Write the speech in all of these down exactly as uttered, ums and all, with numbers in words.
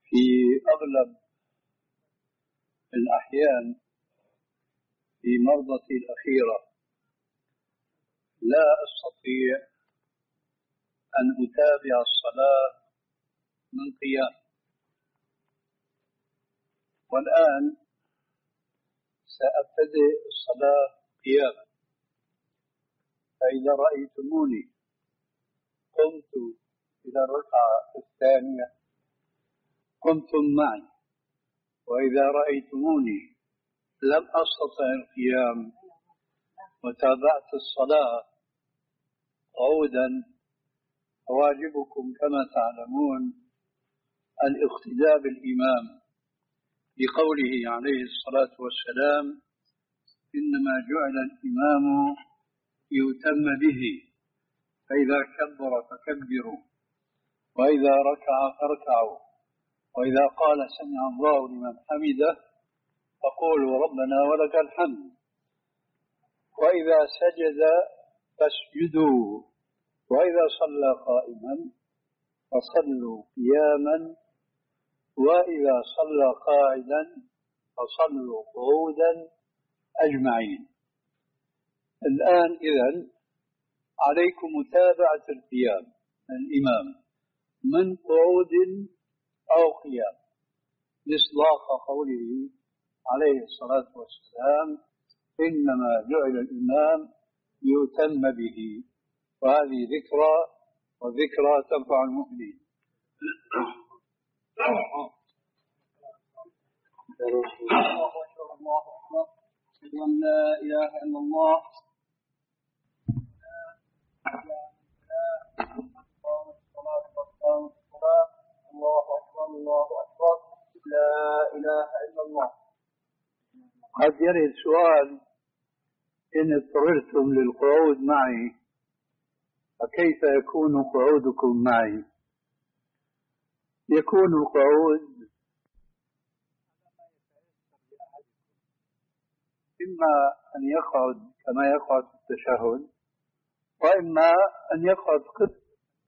في أغلب الأحيان في مرضتي الأخيرة لا أستطيع أن أتابع الصلاة من قيام، والآن سأبتدئ الصلاة قياما، فإذا رأيتموني قمت إلى الركعة الثانية قمتم معي، وإذا رأيتموني لم أستطع القيام وتابعت الصلاة قعودا، فواجبكم كما تعلمون الاقتداء بالإمام بقوله عليه الصلاة والسلام: إنما جعل الإمام يؤتم به، فإذا كبر فكبروا، وإذا ركع فاركعوا، وإذا قال سمع الله لمن حمده فقولوا ربنا ولك الحمد، وإذا سجد فاسجدوا، وإذا صلى قائما فصلوا قياما، وإذا صلى قاعدا فصلوا قعودا أجمعين. الآن إذن عليكم متابعة القيام الإمام من قعود أو قيام، مصداق قوله عليه الصلاة والسلام: إنما جعل الإمام يؤتم به. وهذه ذكرى، وذكرى تنفع المؤمنين. الله أكبر، أشهد أن لا إله إلا الله. الله أكبر، الله أكبر، لا إله إلا الله. قد يرد سؤال: إن اضطررتم للقعود معي فكيف يكون قعودكم معي؟ يكون القعود إما أن يقعد كما يقعد في التشهد، وإما أن يقعد قط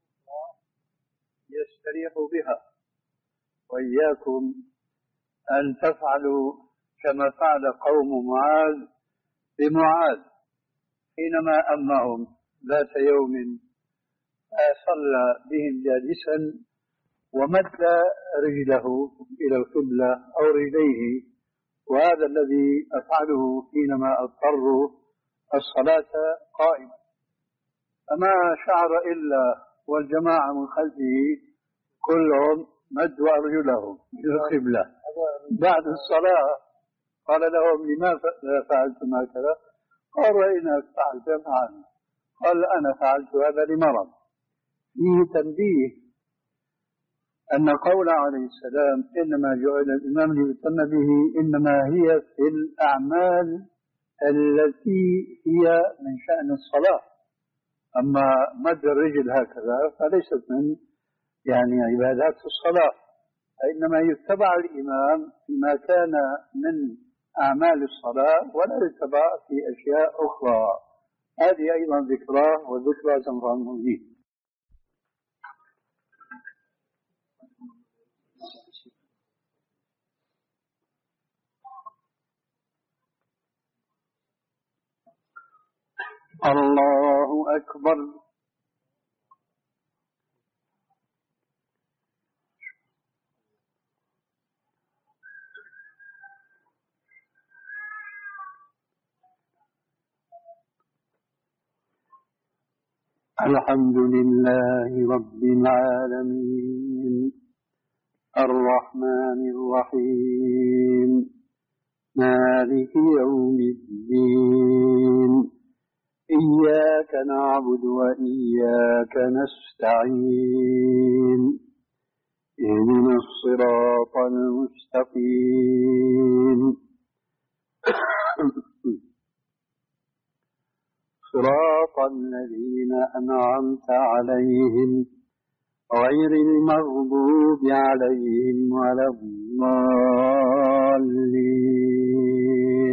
يستريح بها. وإياكم أن تفعلوا كما فعل قوم معاذ بمعاذ حينما أمهم ذات يوم، صلى بهم جالسا ومد رجله إلى القبلة أو رجليه، وهذا الذي أفعله حينما أضطر الصلاة قائمة، فما شعر إلا والجماعة من خلفه كلهم مدوا أرجلهم إلى القبلة. بعد الصلاة قال لهم: لما فعلتم هكذا؟ قالوا: إنك فعلت فعلنا. قال: أنا فعلت هذا لمرض. فيه تنبيه أن قول عليه السلام: إنما جعل الإمام ليؤتم به، إنما هي في الأعمال التي هي من شأن الصلاة، أما مد الرجل هكذا فليست من يعني عبادات الصلاة، فإنما يتبع الإمام فيما كان من أعمال الصلاة ولا يتبع في أشياء أخرى. هذه أيضا ذكرى، وذكرى تنفع المؤمنين. الله أكبر. الحمد لله رب العالمين، الرحمن الرحيم، مالك يوم الدين، إياك نعبد وإياك نستعين، اهدنا الصراط المستقيم، صراط الذين أنعمت عليهم غير المغضوب عليهم ولا الضالين،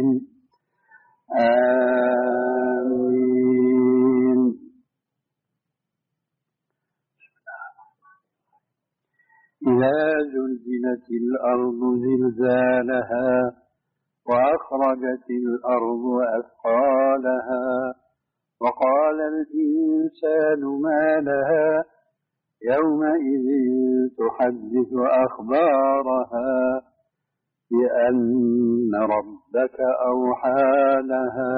آمين. إذا زلزلت الأرض زلزالها وأخرجت الأرض أثقالها وقال الإنسان ما لها يومئذ تحدث أخبارها بأن ربك أوحى لها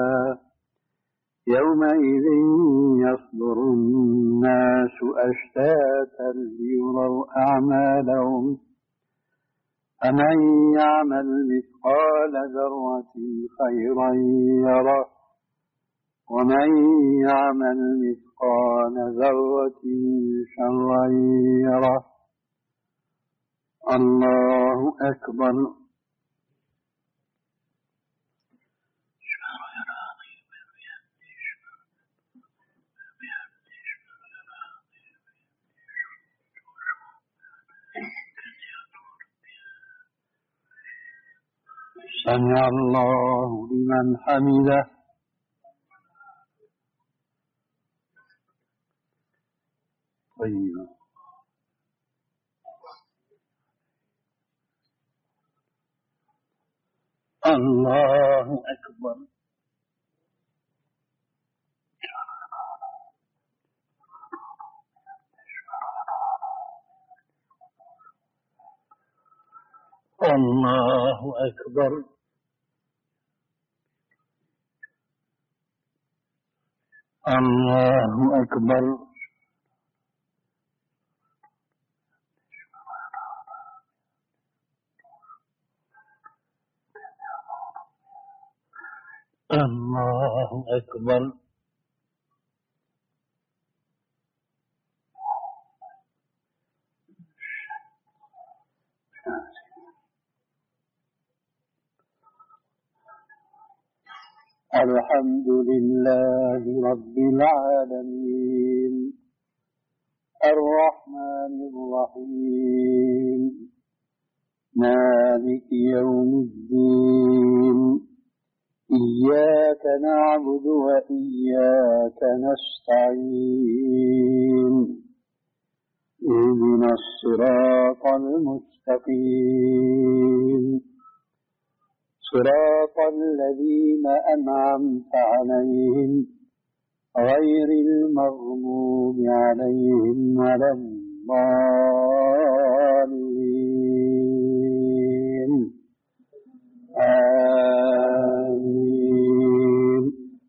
يومئذ يصدر الناس أشتاتا ليروا أعمالهم فمن يعمل مثقال ذرة خيرا يره ومن يعمل مثقال ذرة شرا يره الله أكبر. سمع الله لمن حمده. طيب. الله أكبر. الله أكبر. الله أكبر. الله أكبر. الحمد لله رب العالمين الرحمن الرحيم مالك يوم الدين إياك نعبد وإياك نستعين اهدنا الصراط المستقيم صراط الذين أنعمت عليهم غير المغضوب عليهم ولا الضالين آمين.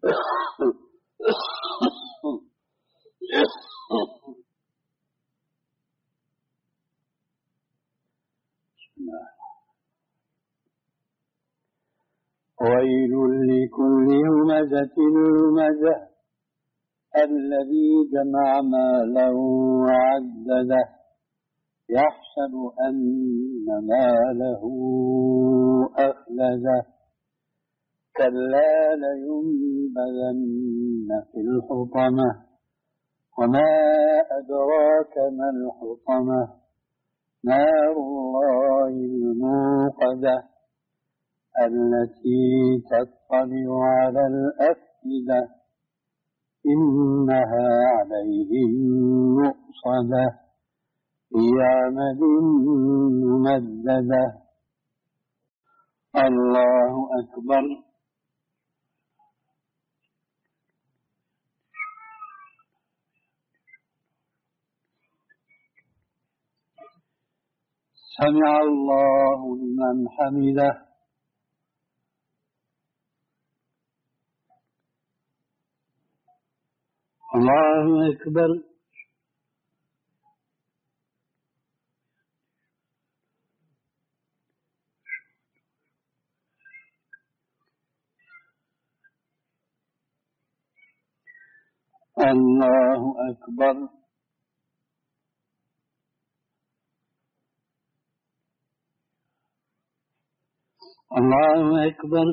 ويل لكل همزة لمزة الذي جمع مالا وعدده يحسب أن ماله أخلده كلا لينبذن في الحطمة وما أدراك ما الحطمة نار الله الموقدة التي تطلع على الأفئدة إنها عليهم مؤصدة في عمد ممددة. الله أكبر. سمع الله لمن حمده. الله أكبر. الله أكبر. الله أكبر.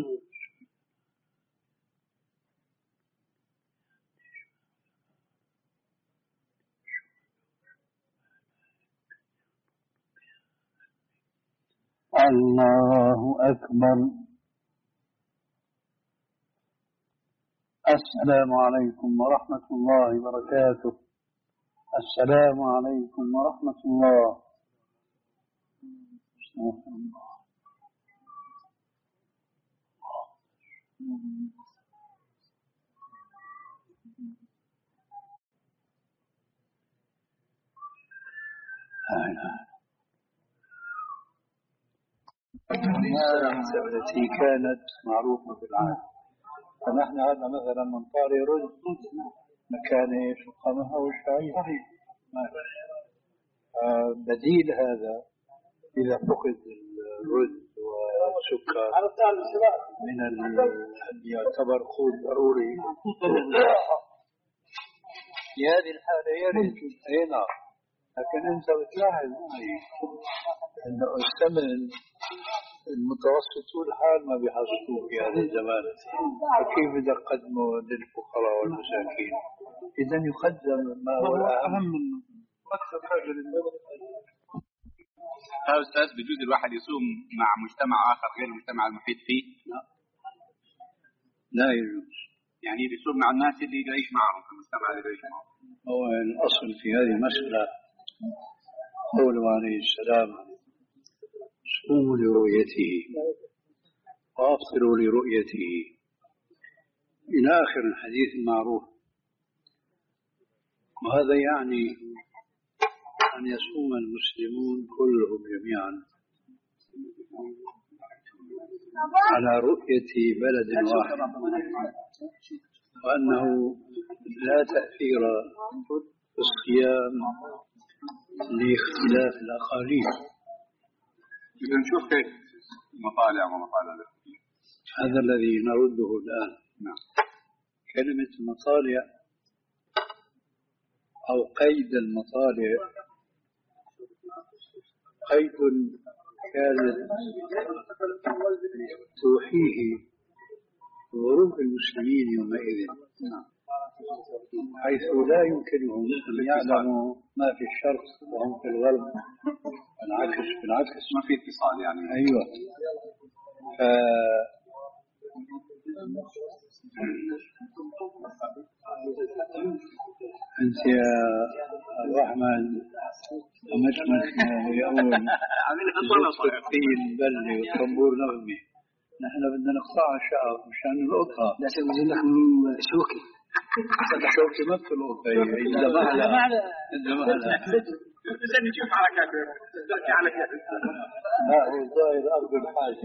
الله أكبر. السلام عليكم ورحمة الله وبركاته. السلام عليكم ورحمة الله. التي كانت معروفة في العالم. فنحن هذا مثلا من طاري رز مكان ايش القمح او الشعير. بديل هذا اذا فقد الرز والسكر من الذي يعتبر قوت ضروري في هذه الحالة يرد اي نعم. لكن انت بتلاحظ انه الثمن المتوسط طول الحال ما بيحصلوه في هذا الزمان، فكيف بدك تقدمه للفقراء والمساكين؟ اذا يقدم ما هو اهم من اكثر حاجه للناس. يا استاذ بجوز الواحد يصوم مع مجتمع اخر غير المجتمع المحيط فيه؟ لا لا يجوز. يعني يصوم مع الناس اللي يعيش معهم في المجتمع اللي يعيش معهم. هو الاصل في هذه المساله قوله عليه السلام: صوموا لرؤيته وافطروا لرؤيته، الى اخر الحديث المعروف. وهذا يعني ان يصوم المسلمون كلهم جميعا على رؤية بلد واحد، وانه لا تأثير في الصيام لاختلاف الاقاليم. إذا نشوف كيف مطالع ومطالع الاختلاف. هذا الذي نرده الآن. نعم. كلمة مطالع أو قيد المطالع قيد كانت توحيه ظروف المسلمين يومئذ، حيث لا يمكنهم أن يعلموا ما في الشرق وهم في الغرب، العكس بالعكس، ما في اتصال يعني. أيوة. ف... أنت يا الرحمن ومشمس لأول في البلة وطنبور نغمي، نحن بدنا نقطع شعر مشان نلقطها. لا سنجد لك من شوكي شوكي ما بتلقطها إذا ما على إذا ما على عشان نشوف حركات تحكي على كيف. لا هو ظاهر أرض الحاجة.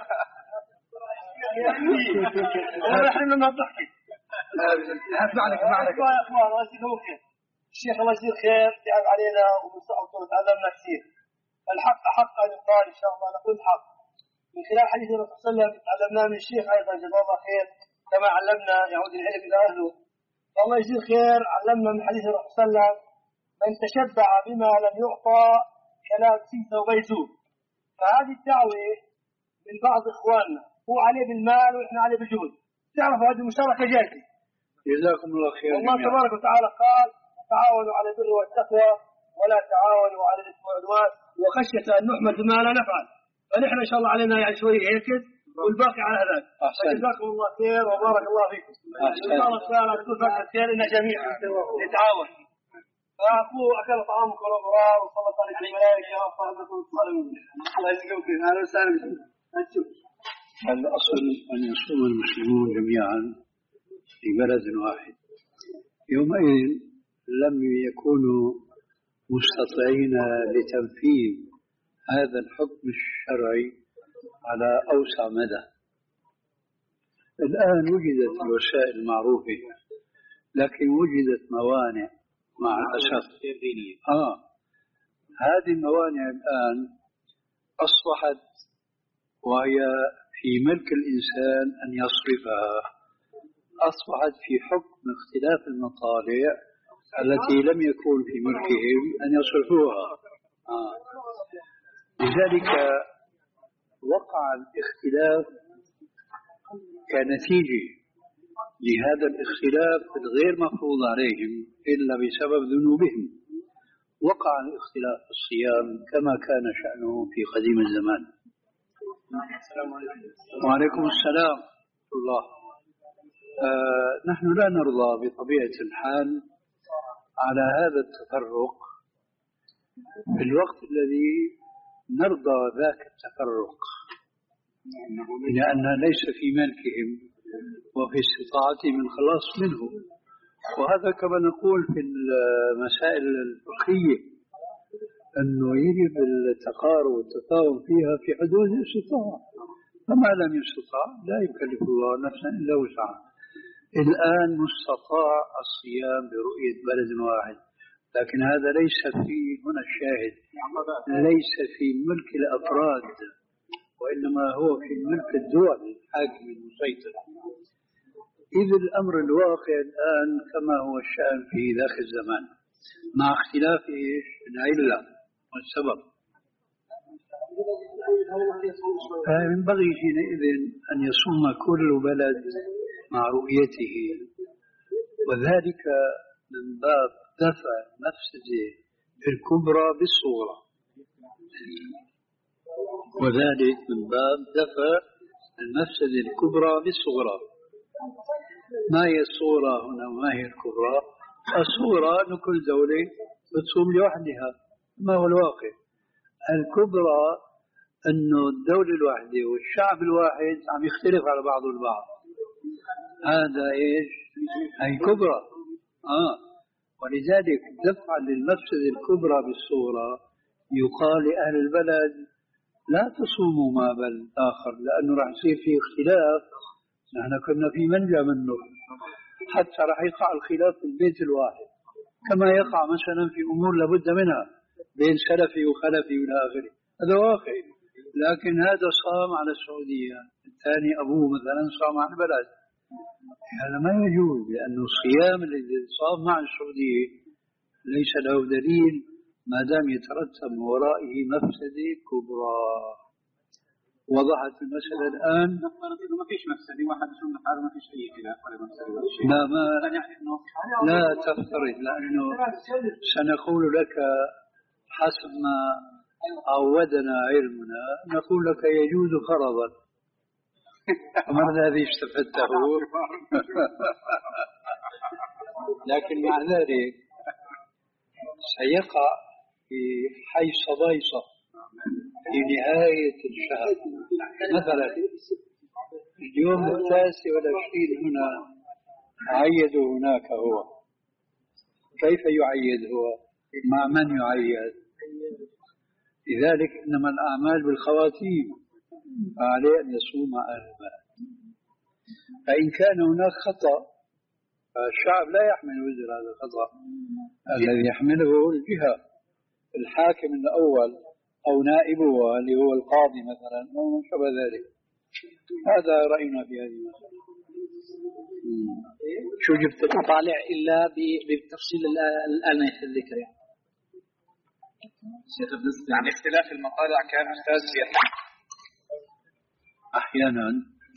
نحن ما نضحك. اسمع لك اسمع لك يا اخوان، الله يجزيكم خير. الشيخ الله يجزيه خير تعب علينا ومستحضر تعلمنا كثير. الحق حق ان يقال ان شاء الله نقول الحق. من خلال حديث الرسول صلى الله عليه وسلم تعلمناه من الشيخ ايضا جزاه الله خير، كما علمنا يعود العلم الى اهله. الله يجزيه خير علمنا من حديث الرسول صلى الله عليه وسلم: من تشبع بما لم يعطى كلابس ثوبيته. فهذه الدعوه من بعض اخواننا، هو عليه بالمال واحنا عليه بالجهد. تعرفوا هذه المشاركه جاهزه. جزاكم الله خير. الله تبارك وتعالى قال: تعاونوا على البر والتقوى ولا تعاونوا على الاثم والعدوان وخشيه ان نحمد ما لا نفعل. فنحن ان شاء الله علينا يعني شويه هيك والباقي على هذاك. جزاكم الله خير وبارك الله فيكم. ان شاء الله تعالى تكون فكره خير ان جميعا نتعاون. فاقول اكل طعامكم الابرار وصلت عليكم الملائكه وصحبكم الصالحين. الله يجزيكم خير. اهلا وسهلا بكم. الأصل أن يصوم المسلمون جميعا في بلد واحد. يومئذ لم يكونوا مستطيعين لتنفيذ هذا الحكم الشرعي على أوسع مدى. الآن وجدت الوسائل المعروفة، لكن وجدت موانع مع الأسف. آه هذه الموانع الآن أصبحت وهي في ملك الإنسان أن يصرفها، أصبحت في حكم اختلاف المطالع التي لم يكن في ملكهم أن يصرفوها. آه. لذلك وقع الاختلاف كنتيجة لهذا الاختلاف الغير مفروض عليهم إلا بسبب ذنوبهم. وقع الاختلاف في الصيام كما كان شأنه في قديم الزمان. وعليكم السلام ورحمة الله. آه نحن لا نرضى بطبيعة الحال على هذا التفرق في الوقت الذي نرضى ذاك التفرق لأنها ليس في ملكهم وفي استطاعتهم الخلاص منه. وهذا كما نقول في المسائل الفقهية أنه يجب التقارب والتفاهم فيها في حدود الاستطاعة، فما لم يستطع لا يكلف الله نفسا إلا وسعها. الآن مستطاع الصيام برؤية بلد واحد، لكن هذا ليس في هنا الشاهد، ليس في ملك الأفراد، وإنما هو في ملك الدول الحاكم المسيطر. إذ الأمر الواقع الآن كما هو الشأن في ذاك الزمان مع اختلاف العلة والسبب. فينبغي حينئذ أن يصوم كل بلد مع رؤيته، وذلك من باب دفع المفسدة الكبرى بالصغرى، وذلك من باب دفع المفسدة الكبرى بالصغرى. ما هي الصورة هنا وما هي الكبرى؟ الصورة أن كل دولة تصوم لوحدها، ما هو الواقع. الكبرى أنه الدولة الواحدة والشعب الواحد عم يختلف على بعض البعض، هذا إيش؟ هي كبرى. آه. ولذلك دفعا للمفسدة الكبرى بالصورة يقال لأهل البلد لا تصوموا مع بلد آخر، لأنه راح يصير فيه اختلاف، نحن كنا في منجى منه، حتى راح يقع الخلاف في البيت الواحد كما يقع مثلا في أمور لابد منها بين سلفي وخلفي والى آخره، هذا واقع. لكن هذا صام على السعودية، الثاني أبوه مثلا صام على البلد، هذا ما يجوز، لأنه الصيام الذي صام مع السعودية ليس له دليل ما دام يترتب من ورائه مفسدة كبرى. وضحت المسألة الآن. نفترض إنه ما فيش مفسدة، واحد يصوم نحاله ما فيش أي خلاف ولا مفسدة ولا شيء. لا ما لا تفترض، لأنه سنقول لك حسب ما عودنا علمنا، نقول لك يجوز فرضا. ما الذي استفدته؟ لكن مع ذلك سيقع في حي صبيصة في نهاية الشهر مثلا اليوم التاسع والعشرين هنا عيد هناك، هو كيف يعيد؟ هو مع من يعيد؟ لذلك إنما الأعمال بالخواتيم، فعليه أن يصوم أهل البلد. فإن كان هناك خطأ فالشعب لا يحمل وزر هذا الخطأ، الذي يحمله الجهة، الحاكم الأول أو نائبه اللي هو القاضي مثلا أو ما شابه ذلك. هذا رأينا في هذه المسألة. شو جبت طالع إلا بتفصيل الآن في الذكر يعني. يعني اختلاف المطالع كان أستاذ فيها أحيانا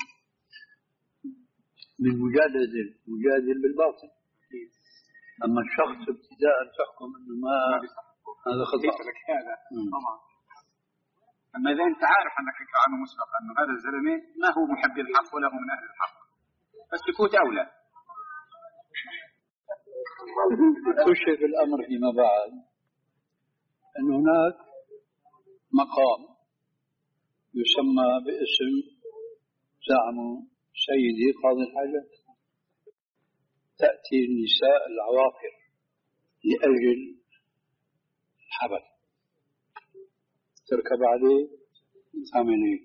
من مجادل مجادل بالباطل، أما الشخص ابتداء تحكم أنه ما هذا خطأ. هذا طبعا. أما إذا أنت عارف أنك فكر عنه مسبقا أنه هذا الزلمة ما هو محب الحق ولا هو من أهل الحق، بس تفوت أولى. تشرف الأمر فيما بعد أن هناك مقام يسمى باسم زعم سيدي قاضي الحاجات، تأتي النساء العواقر لأجل الحبل تركب عليه ثامنين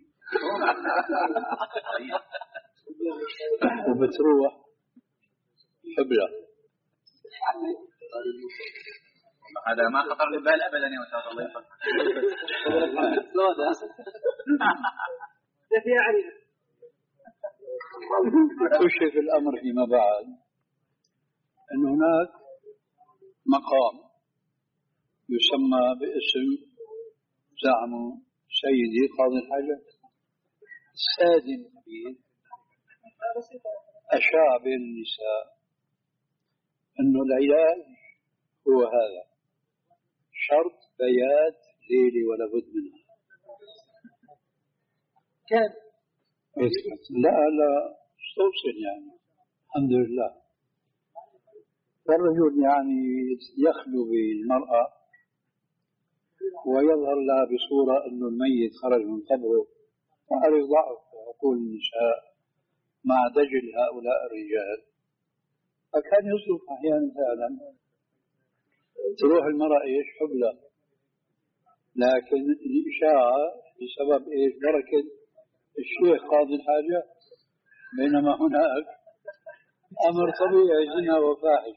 وبتروح حبلة. هذا ما خطر لبال أبدا يا أستاذ الله يفضل. تشرف الأمر فيما بعد أن هناك مقام يسمى باسم زعم سيدي قاضي الحاجات السادن الحديث، أشاع بين النساء أنه العلاج هو هذا، شرط بيات ليلي ولا بد منها. كان لا لا استوصل يعني الحمد لله. فالرجل يعني يخلو بالمرأة ويظهر لها بصورة أنه الميت خرج من قبره، وهذا ضعف عقول النساء مع دجل هؤلاء الرجال. فكان يصرف أحيانا فعلا تروح المرأة إيش حبلى، لكن الإشاعة بسبب إيش بركة الشيخ قاضي الحاجة، بينما هناك أمر طبيعي زنا وفاحش.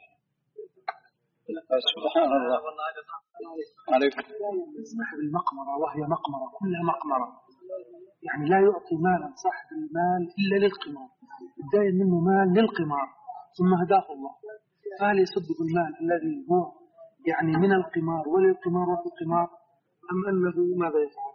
سبحان الله. عليكم. صاحب المقمرة وهي مقمرة كلها مقمرة، يعني لا يعطي مالا صاحب المال إلا للقمار، داين منه مال للقمار ثم هداه الله، فهل يصدق المال الذي هو يعني من القمار وللقمار وفي القمار، أم أنه ماذا يفعل؟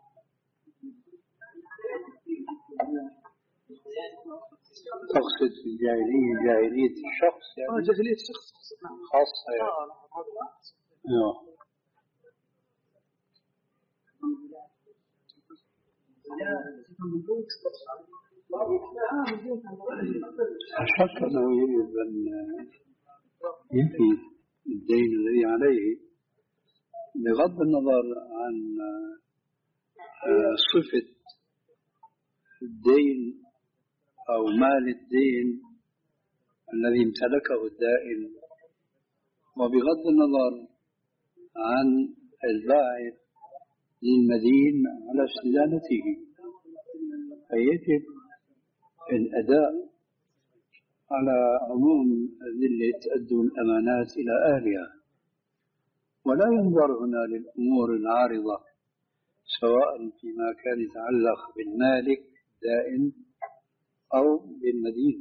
تقصد في الجاهلية جاهلية الشخص يعني؟ آه جاهلية الشخص خاصة يعني. آه. أشك أنه يجب أن ينفي الدين الذي عليه بغض النظر عن صفة الدين أو مال الدين الذي امتلكه الدائن، وبغض النظر عن الباعث للمدين على استدانته، فيجب الأداء على عموم أدلة أدوا الأمانات إلى أهلها، ولا ينظر هنا للأمور العارضة سواء فيما كان يتعلق بالمالك دائن أو بالمدين،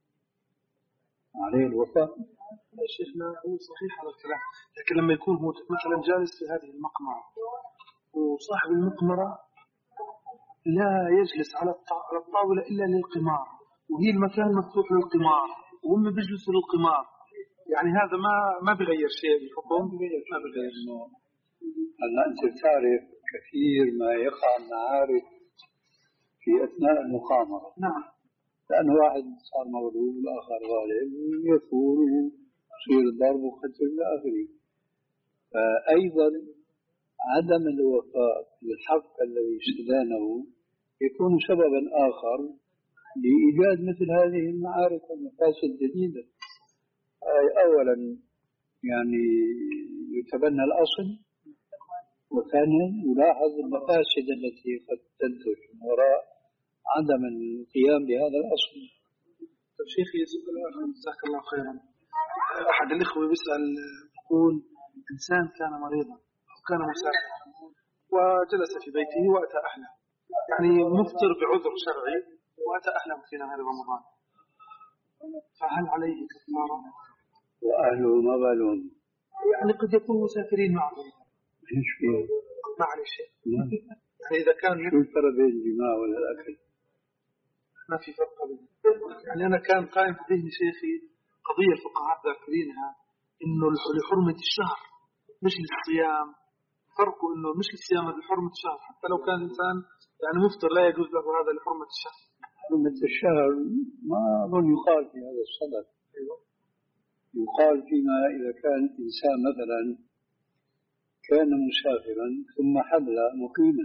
عليه الوفاء. شيخنا هو صحيح هذا الكلام، لكن لما يكون هو مثلا جالس في هذه المقمرة وصاحب المقمرة لا يجلس على الطاولة إلا للقمار، وهي المكان مفتوح للقمار وهم بيجلسوا للقمار، يعني هذا ما ما بيغير شيء بالحكم، ما بيغير. هلا أنت بتعرف كثير ما يقع المعارك في أثناء المقامرة. نعم. لأن واحد صار مغلوب والآخر غالب يثور ويصير ضرب وقتل إلى آخره. فأيضا عدم الوفاء بالحق الذي استدانه يكون سببا آخر لإيجاد مثل هذه المعارك والمفاسد الجديدة. أولا يعني يتبنى الأصل، وثانيا يلاحظ المفاسد التي قد تنتج وراء عدم القيام بهذا الأصل. طيب شيخي جزاك الله خيرا، أحد الإخوة بيسأل يقول إنسان كان مريضا أو كان مسافرا وجلس في بيته وأتى أهله، يعني مفطر بعذر شرعي وأتى أهله في نهار رمضان، فهل عليه كفارة؟ وأهله ما بالهم؟ يعني قد يكون مسافرين معه. ايش فيه؟ ما عليه شيء. يعني إذا كان شو الفرق بين الجماع ولا الأكل؟ ما في فرق بين. يعني أنا كان قائم في ذهني شيخي قضية الفقهاء ذاكرينها إنه لحرمة الشهر مش للصيام، فرقه إنه مش للصيام لحرمة الشهر، حتى لو كان إنسان يعني مفطر لا يجوز له هذا لحرمة الشهر. حرمة الشهر ما أظن يقال في هذا الصدد. يقال فيما إذا كان إنسان مثلا كان مسافرا ثم حبل مقيما،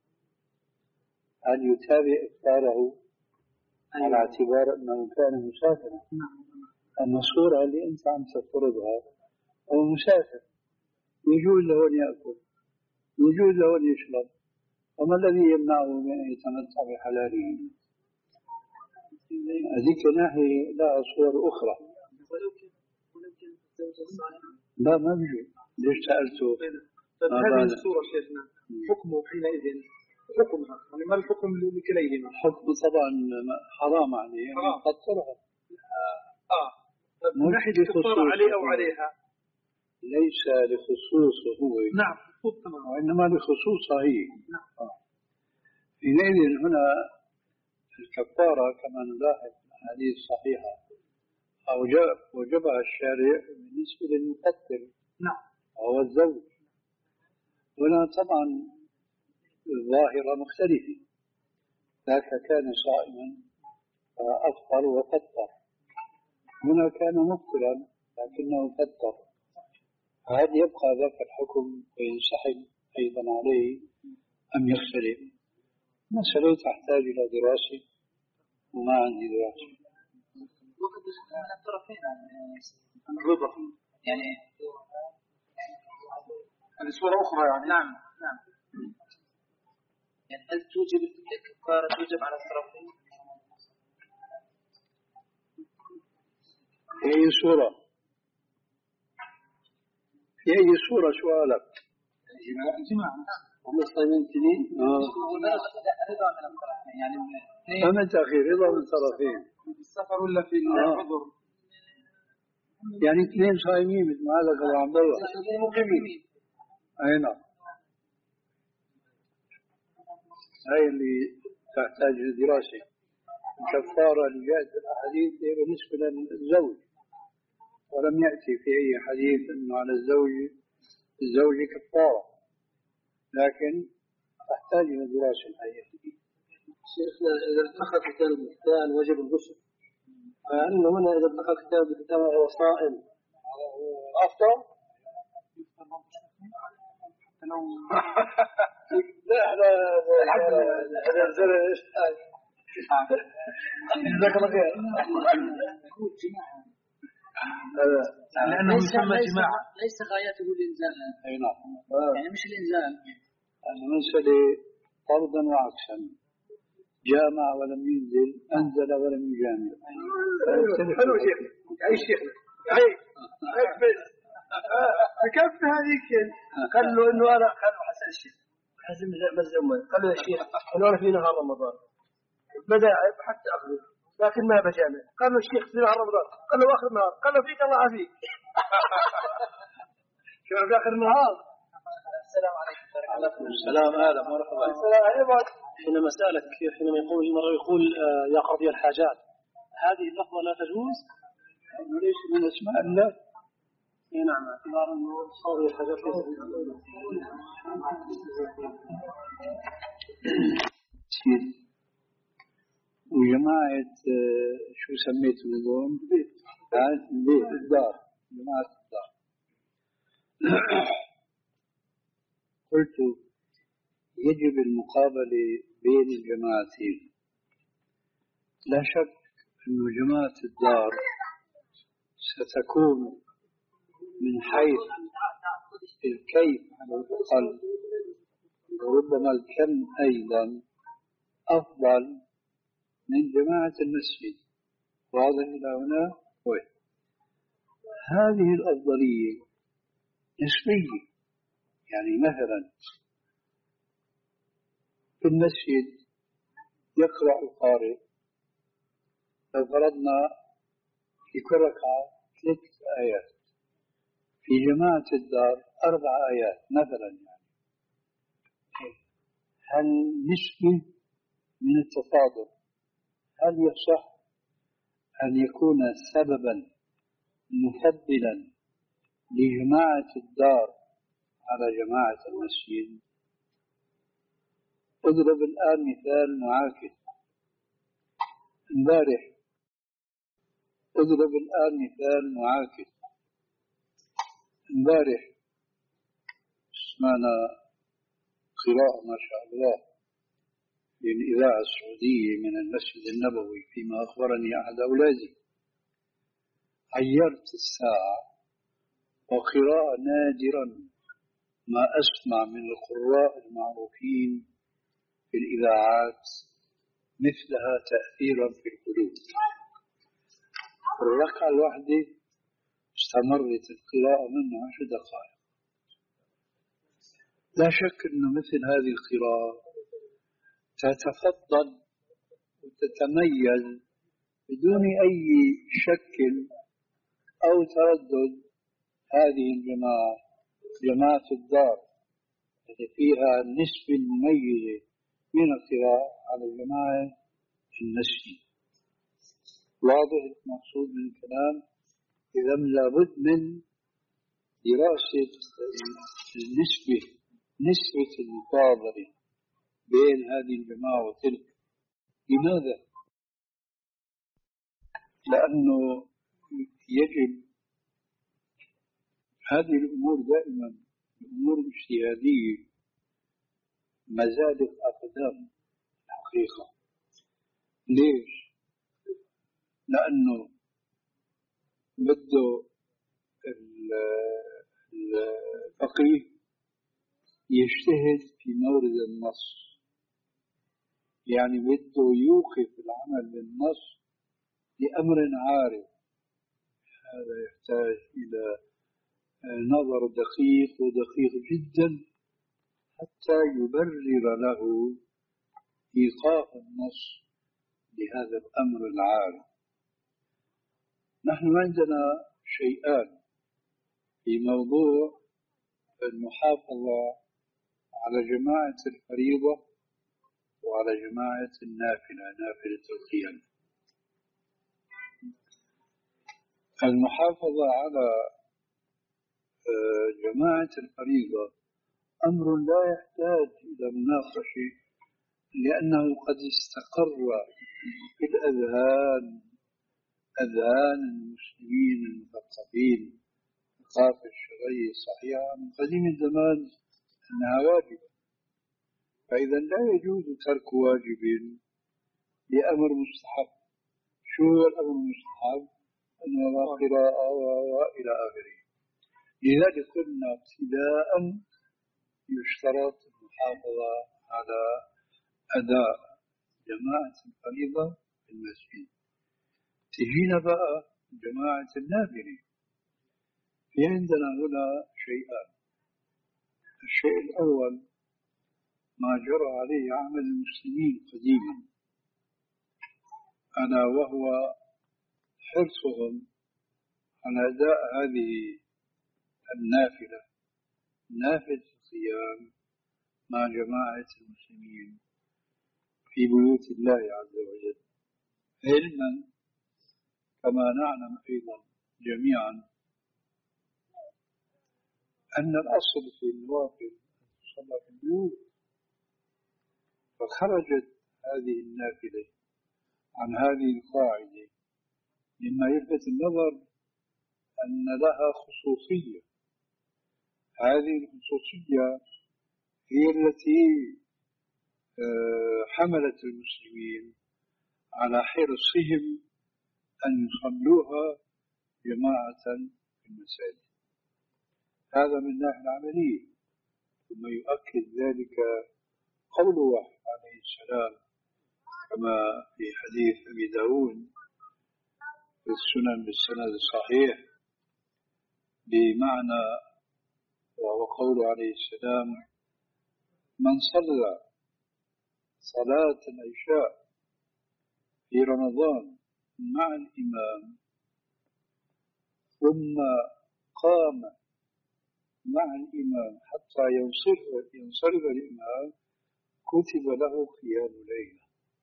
هل يتابع إفطاره على اعتبار أنه كان مسافرا؟ أن الصورة اللي أنت عم تفترضها هو مسافر يجوز له أن يأكل يجوز له أن يشرب، وما الذي يمنعه من أن يتمتع بحلاله؟ هذيك ناحية لها صور أخرى. لا ما بيجوز. ليش سألته؟ هذه الصورة شيخنا حكمه حينئذ حكمها، يعني ما الحكم لكليهما؟ حكم طبعا حرام عليه يعني قطرها. آه من ناحية الكفارة عليه أو عليها؟ ليس لخصوصه هو. نعم تمام. وإنما لخصوصها هي. نعم. حينئذ هنا الكفارة كما نلاحظ في الحديث الصحيحة أوجب وجبها الشارع بالنسبة للمقتل. نعم. وهو الزوج. هنا طبعا الظاهرة مختلفة، ذاك كان صائما فأفطر وفطر، هنا كان مفطرا لكنه فطر، هل يبقى ذاك الحكم وينسحب أيضا عليه أم يختلف؟ مسألة تحتاج إلى دراسة وما عندي دراسة. وقد يكون من الطرفين الرضا يعني هذه صورة أخرى يعني. نعم نعم. يعني هل توجب الكفارة توجب على الطرفين؟ في أي صورة؟ في أي صورة سؤالك؟ جماعة جماعة هم الصيمين تنين. رضا من الطرفين يعني فمن تأخير رضا من طرفين في السفر ولا في الحضور؟ يعني اثنين صايمين مثل ما قال أبو عبد الله. مقيمين. أي نعم. هاي اللي تحتاج لدراسة. الكفارة اللي جاءت في الأحاديث هي بالنسبة للزوج، ولم يأتي في أي حديث أنه على الزوج الزوج كفارة، لكن تحتاج إلى دراسة الحقيقة. شيخنا إذا اتخذ كتاب الختان وجب الغسل، فإنه هنا إذا اتخذ كتاب الختان وهو صائم أفطر؟ لا احنا جزاك الله خير. لأنه يسمى جماعة ليس غايته الإنزال. أي نعم. يعني مش الإنزال. المسألة فرضا وعكسا، جامع ولم ينزل، أنزل ولم يجامع. حلو شيخ أي شيخ أي بس بكفي هذيك قال له إنه أنا قال له حسن الشيخ حسن مزمن قال له يا شيخ إنه أنا في نهار رمضان بدأ حتى أخذه لكن ما بجامع. قال له الشيخ في نهار رمضان قال له آخر النهار قال له فيك الله عافيك. شوف في آخر النهار. السلام عليكم. السلام هذا مرحبا. السلام عليكم. حينما سألك حينما يقول المرء يقول يا قاضي الحاجات، هذه اللفظة لا تجوز؟ ليس من اسماء الله. نعم اعتبار انه قاضي الحاجات ليس. وجماعة شو سميته اليوم؟ البيت الدار، جماعة الدار. قلت يجب المقابلة بين الجماعتين. لا شك أن جماعة الدار ستكون من حيث الكيف على الأقل وربما الكم أيضا أفضل من جماعة المسجد. واضح إلى هنا؟ طيب هذه الأفضلية نسبية. يعني مثلا في المسجد يقرأ القارئ لو فرضنا في كل ركعة ثلاث آيات، في جماعة الدار أربع آيات مثلا. يعني هل نسبة من التفاضل هل يصح أن يكون سببا مفضلا لجماعة الدار على جماعة المسجد؟ اضرب الآن مثال معاكس. امبارح اضرب الآن مثال معاكس. امبارح سمعنا قراءة ما شاء الله في الإذاعة السعودية من المسجد النبوي، فيما أخبرني أحد أولادي. عيرت الساعة وقراءة نادرا ما أسمع من القراء المعروفين في الإذاعات مثلها تأثيرا في القلوب. الركعة الواحدة استمرت القراءة منه عشر دقائق. لا شك أن مثل هذه القراءة تتفضل وتتميز بدون أي شك أو تردد هذه الجماعة، جماعة الدار التي فيها النسبة المميزة من القراءة على الجماعة في المسجد. واضح المقصود من الكلام؟ إذا لابد من دراسة النسبة، نسبة المفاضلة بين هذه الجماعة وتلك. لماذا؟ لأنه يجب هذه الأمور دائما الأمور الاجتهادية مزالق أقدام حقيقة. ليش؟ لأنه بده الفقيه يجتهد في مورد النص، يعني بده يوقف العمل بالنص لأمر عارض. هذا يحتاج إلى نظر دقيق ودقيق جدا حتى يبرر له إيقاف النص لهذا الأمر العارض. نحن عندنا شيئان في موضوع المحافظة على جماعة الفريضة وعلى جماعة النافلة، نافلة القيام. المحافظة على جماعة الفريضة أمر لا يحتاج إلى مناقشة، لأنه قد استقر في الأذهان أذهان المسلمين المثقفين الثقافة الشرعية الصحيحة من قديم الزمان أنها واجبة. فإذا لا يجوز ترك واجب لأمر مستحب. شو هو الأمر المستحب؟ أنه لا قراءة وإلى آخره. لذلك قلنا ابتداء يشترط المحافظة على أداء جماعة الفريضة في المسجد. تجينا بقى جماعة النافلة. في عندنا هنا شيئان. الشيء الأول ما جرى عليه عمل المسلمين قديما، ألا وهو حرصهم على أداء هذه النافلة، نافلة الصيام، مع جماعة المسلمين في بيوت الله عز وجل، علما كما نعلم أيضا جميعا أن الأصل في النوافل تصلى في البيوت. فخرجت هذه النافلة عن هذه القاعدة، مما يلفت النظر أن لها خصوصية. هذه الخصوصية هي التي حملت المسلمين على حرصهم أن يصلوها جماعة في المساجد. هذا من الناحية العملية. ثم يؤكد ذلك قوله عليه السلام كما في حديث أبي داود في السنن بالسند الصحيح بمعنى، وهو قوله عليه السلام: من صلى صلاة العشاء في رمضان مع الإمام ثم قام مع الإمام حتى ينصرف ينصرف الإمام كتب له قيام ليلة.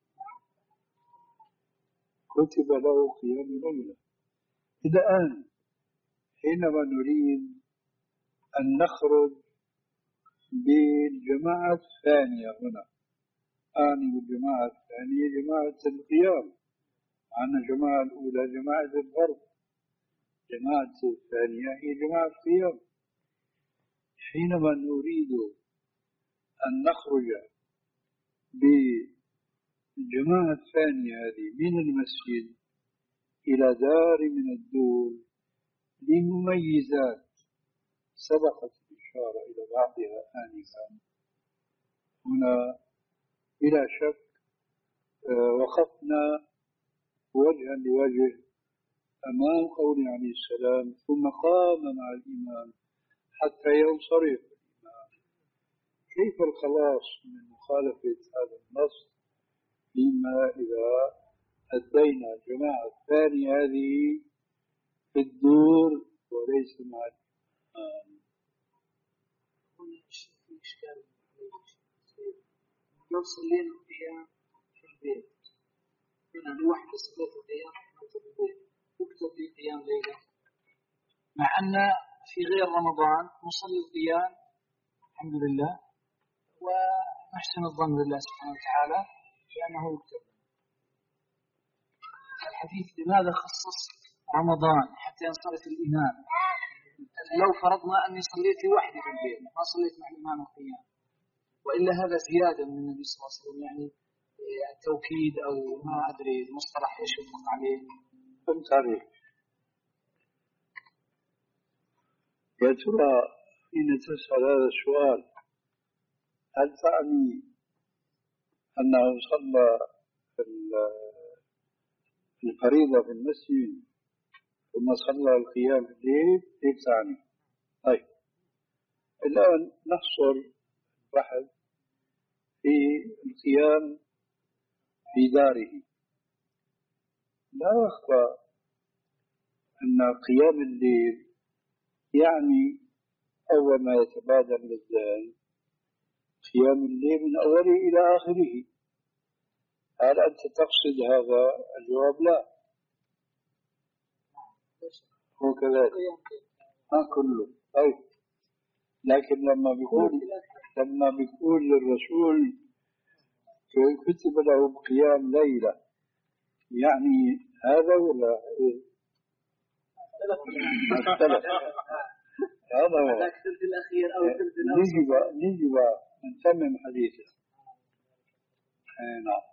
كتب له قيام ليلة. إلى الآن حينما نريد أن نخرج بالجماعة الثانية، هنا أعني بالجماعة الثانية جماعة القيام، عن الجماعة الأولى جماعة الفرض، جماعة الثانية هي جماعة القيام. حينما نريد أن نخرج بالجماعة الثانية هذه من المسجد إلى دار من الدور لمميزات سبقت الإشارة إلى بعضها آنفا، هنا بلا شك وقفنا وجها لوجه أمام قوله عليه السلام: ثم قام مع الإمام حتى ينصرف الإمام. كيف الخلاص من مخالفة هذا النص فيما إذا أدينا الجماعة الثانية هذه في الدور وليس مع الإمام؟ هنا في إشكال. لو صلينا القيام في البيت، هنا لوحدة صليت القيام في البيت واكتب لي قيام ليلة، مع أن في غير رمضان نصلي القيام الحمد لله ونحسن الظن بالله سبحانه وتعالى لأنه يكتب. الحديث لماذا خصص رمضان حتى ينصرف الإمام؟ لو فرضنا أني صليت لوحدي في البيت ما صليت مع الإمام القيام، وإلا هذا زيادة من النبي صلى الله عليه وسلم، يعني التوكيد أو ما أدري المصطلح إيش يطلق عليه. فهمت عليك. يا ترى حين تسأل هذا السؤال هل تعني أنه صلى في الفريضة في المسجد ثم صلى القيام في الليل؟ هيك تعني. طيب الآن نحصر البحث في القيام في داره. لا يخفى أن قيام الليل يعني أول ما يتبادر للذهن قيام الليل من أوله إلى آخره. هل أنت تقصد هذا؟ الجواب لا، هو كذلك ما كله. طيب لكن لما بيقول لما بيقول للرسول كتب له قيام ليلة، يعني هذا ولا إيه؟ هذا هو. نجي بقى نجي بقى نتمم حديثه. نعم.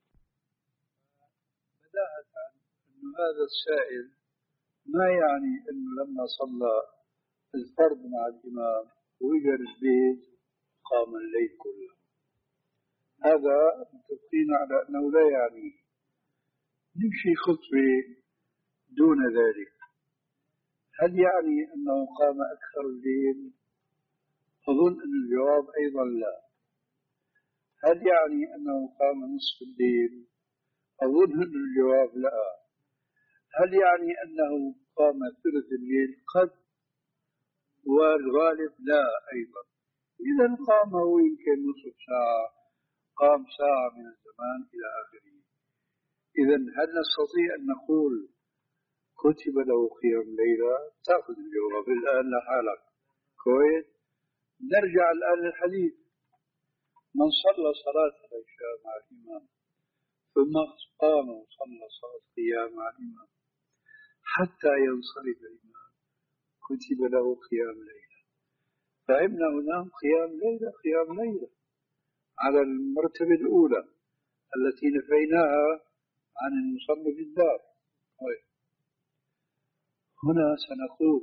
بداهة أنه هذا السائل ما يعني أنه لما صلى الفرض مع الإمام وجر البيت قام الليل كله. هذا متفقين على أنه لا يعني. نمشي خطوة دون ذلك. هل يعني أنه قام أكثر الليل؟ أظن أن الجواب أيضا لا. هل يعني أنه قام نصف الليل؟ أظن أن الجواب لا. هل يعني أنه قام ثلث الليل؟ قد، والغالب لا أيضا. إذا قام هو يمكن نصف ساعة، قام ساعة من الزمان إلى آخره. إذا هل نستطيع أن نقول كتب له قيام ليلة؟ تأخذ الجواب الآن لحالك. كويس. نرجع الآن للحديث. من صلى صلاة العشاء مع الإمام ثم قام وصلى صلاة القيام مع الإمام حتى ينصرف الإمام كتب له قيام ليلة. فهمنا هنا قيام ليلة قيام ليلة على المرتبة الأولى التي نفيناها عن المصلي في الدار. طيب. هنا سنقول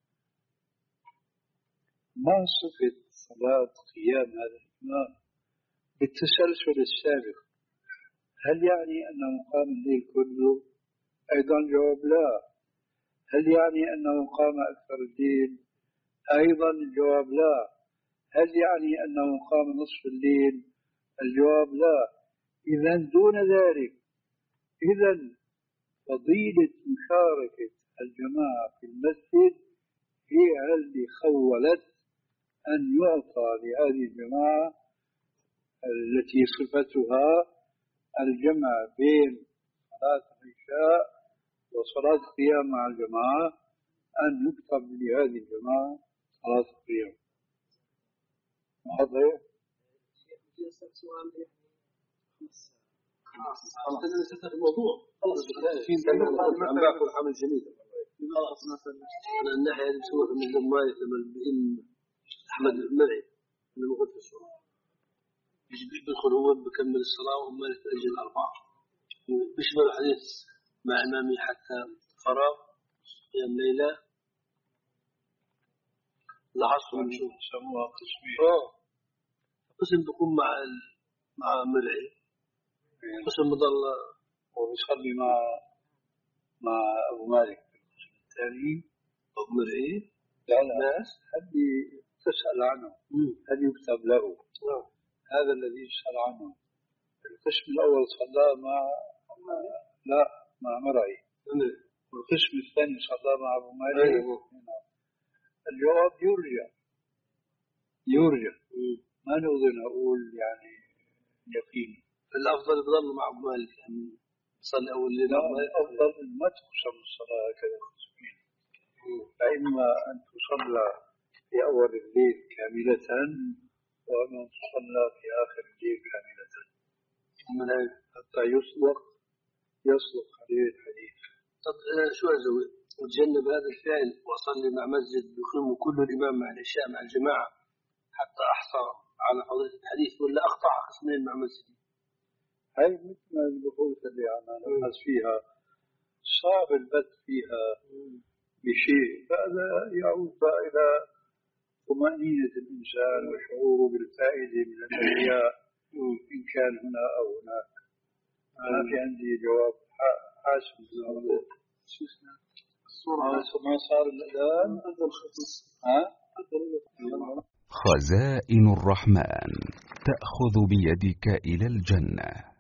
ما صفة صلاة قيام هذا الإمام بالتسلسل السابق؟ هل يعني أنه قام الليل كله؟ أيضا جواب لا. هل يعني أنه قام أكثر الليل؟ أيضا الجواب لا. هل يعني أنه قام نصف الليل؟ الجواب لا. إذا دون ذلك، إذا فضيلة مشاركة الجماعة في المسجد هي التي خولت أن يعطى لهذه الجماعة التي صفتها الجمع بين صلاة العشاء وصلاة القيام مع الجماعة أن يكتب لهذه الجماعة صلاة القيام. واضح؟ خلاص خلاص الموضوع خلاص عم باكل حمل جميل. خلاص مثلا من الناحية اللي بسووها من الجمال لما الإم أحمد المرعي من المغرب في الصلاة بيدخل هو بكمل الصلاة وهم يتأجل أربعة بيشمل الحديث مع إمامي حتى فراغ قيام ليلة لاحظوا نشوف سموها قسمين. قسم بيكون مع مع مرعي، قسم بضل وبيصلي مع مع أبو مالك القسم الثاني. أبو مرعي لا لا ناس هل تسأل عنه هل يكتب له؟ لا. هذا الذي يسأل عنه. القسم الأول صلى مع لا مع مرعي، والقسم الثاني صلى مع أبو مالك. الجواب يرجع يرجع ما نقدر نقول يعني يقين. الأفضل بضل مع أبو مالك يعني صلي أول ليلة. لا الأفضل ما تقسم الصلاة هكذا قسمين، فإما أن تصلى في أول الليل كاملة وأن تصلى في آخر الليل كاملة حتى يصدق يصدق عليه الحديث. طب شو أسوي؟ وتجنب هذا الفعل وأصلي مع مسجد يقيم كل الإمام مع العشاء مع الجماعة حتى أحصى على حضرة الحديث ولا أقطع قسمين مع مسجد؟ هاي مثل البحوث اللي عم نبحث فيها صعب البت فيها بشيء، فهذا يعود إلى طمأنينة الإنسان وشعوره بالفائدة من الأشياء إن كان هنا أو هناك. أنا في عندي جواب حاسم ما صار الآن. خزائن الرحمن تأخذ بيدك إلى الجنة.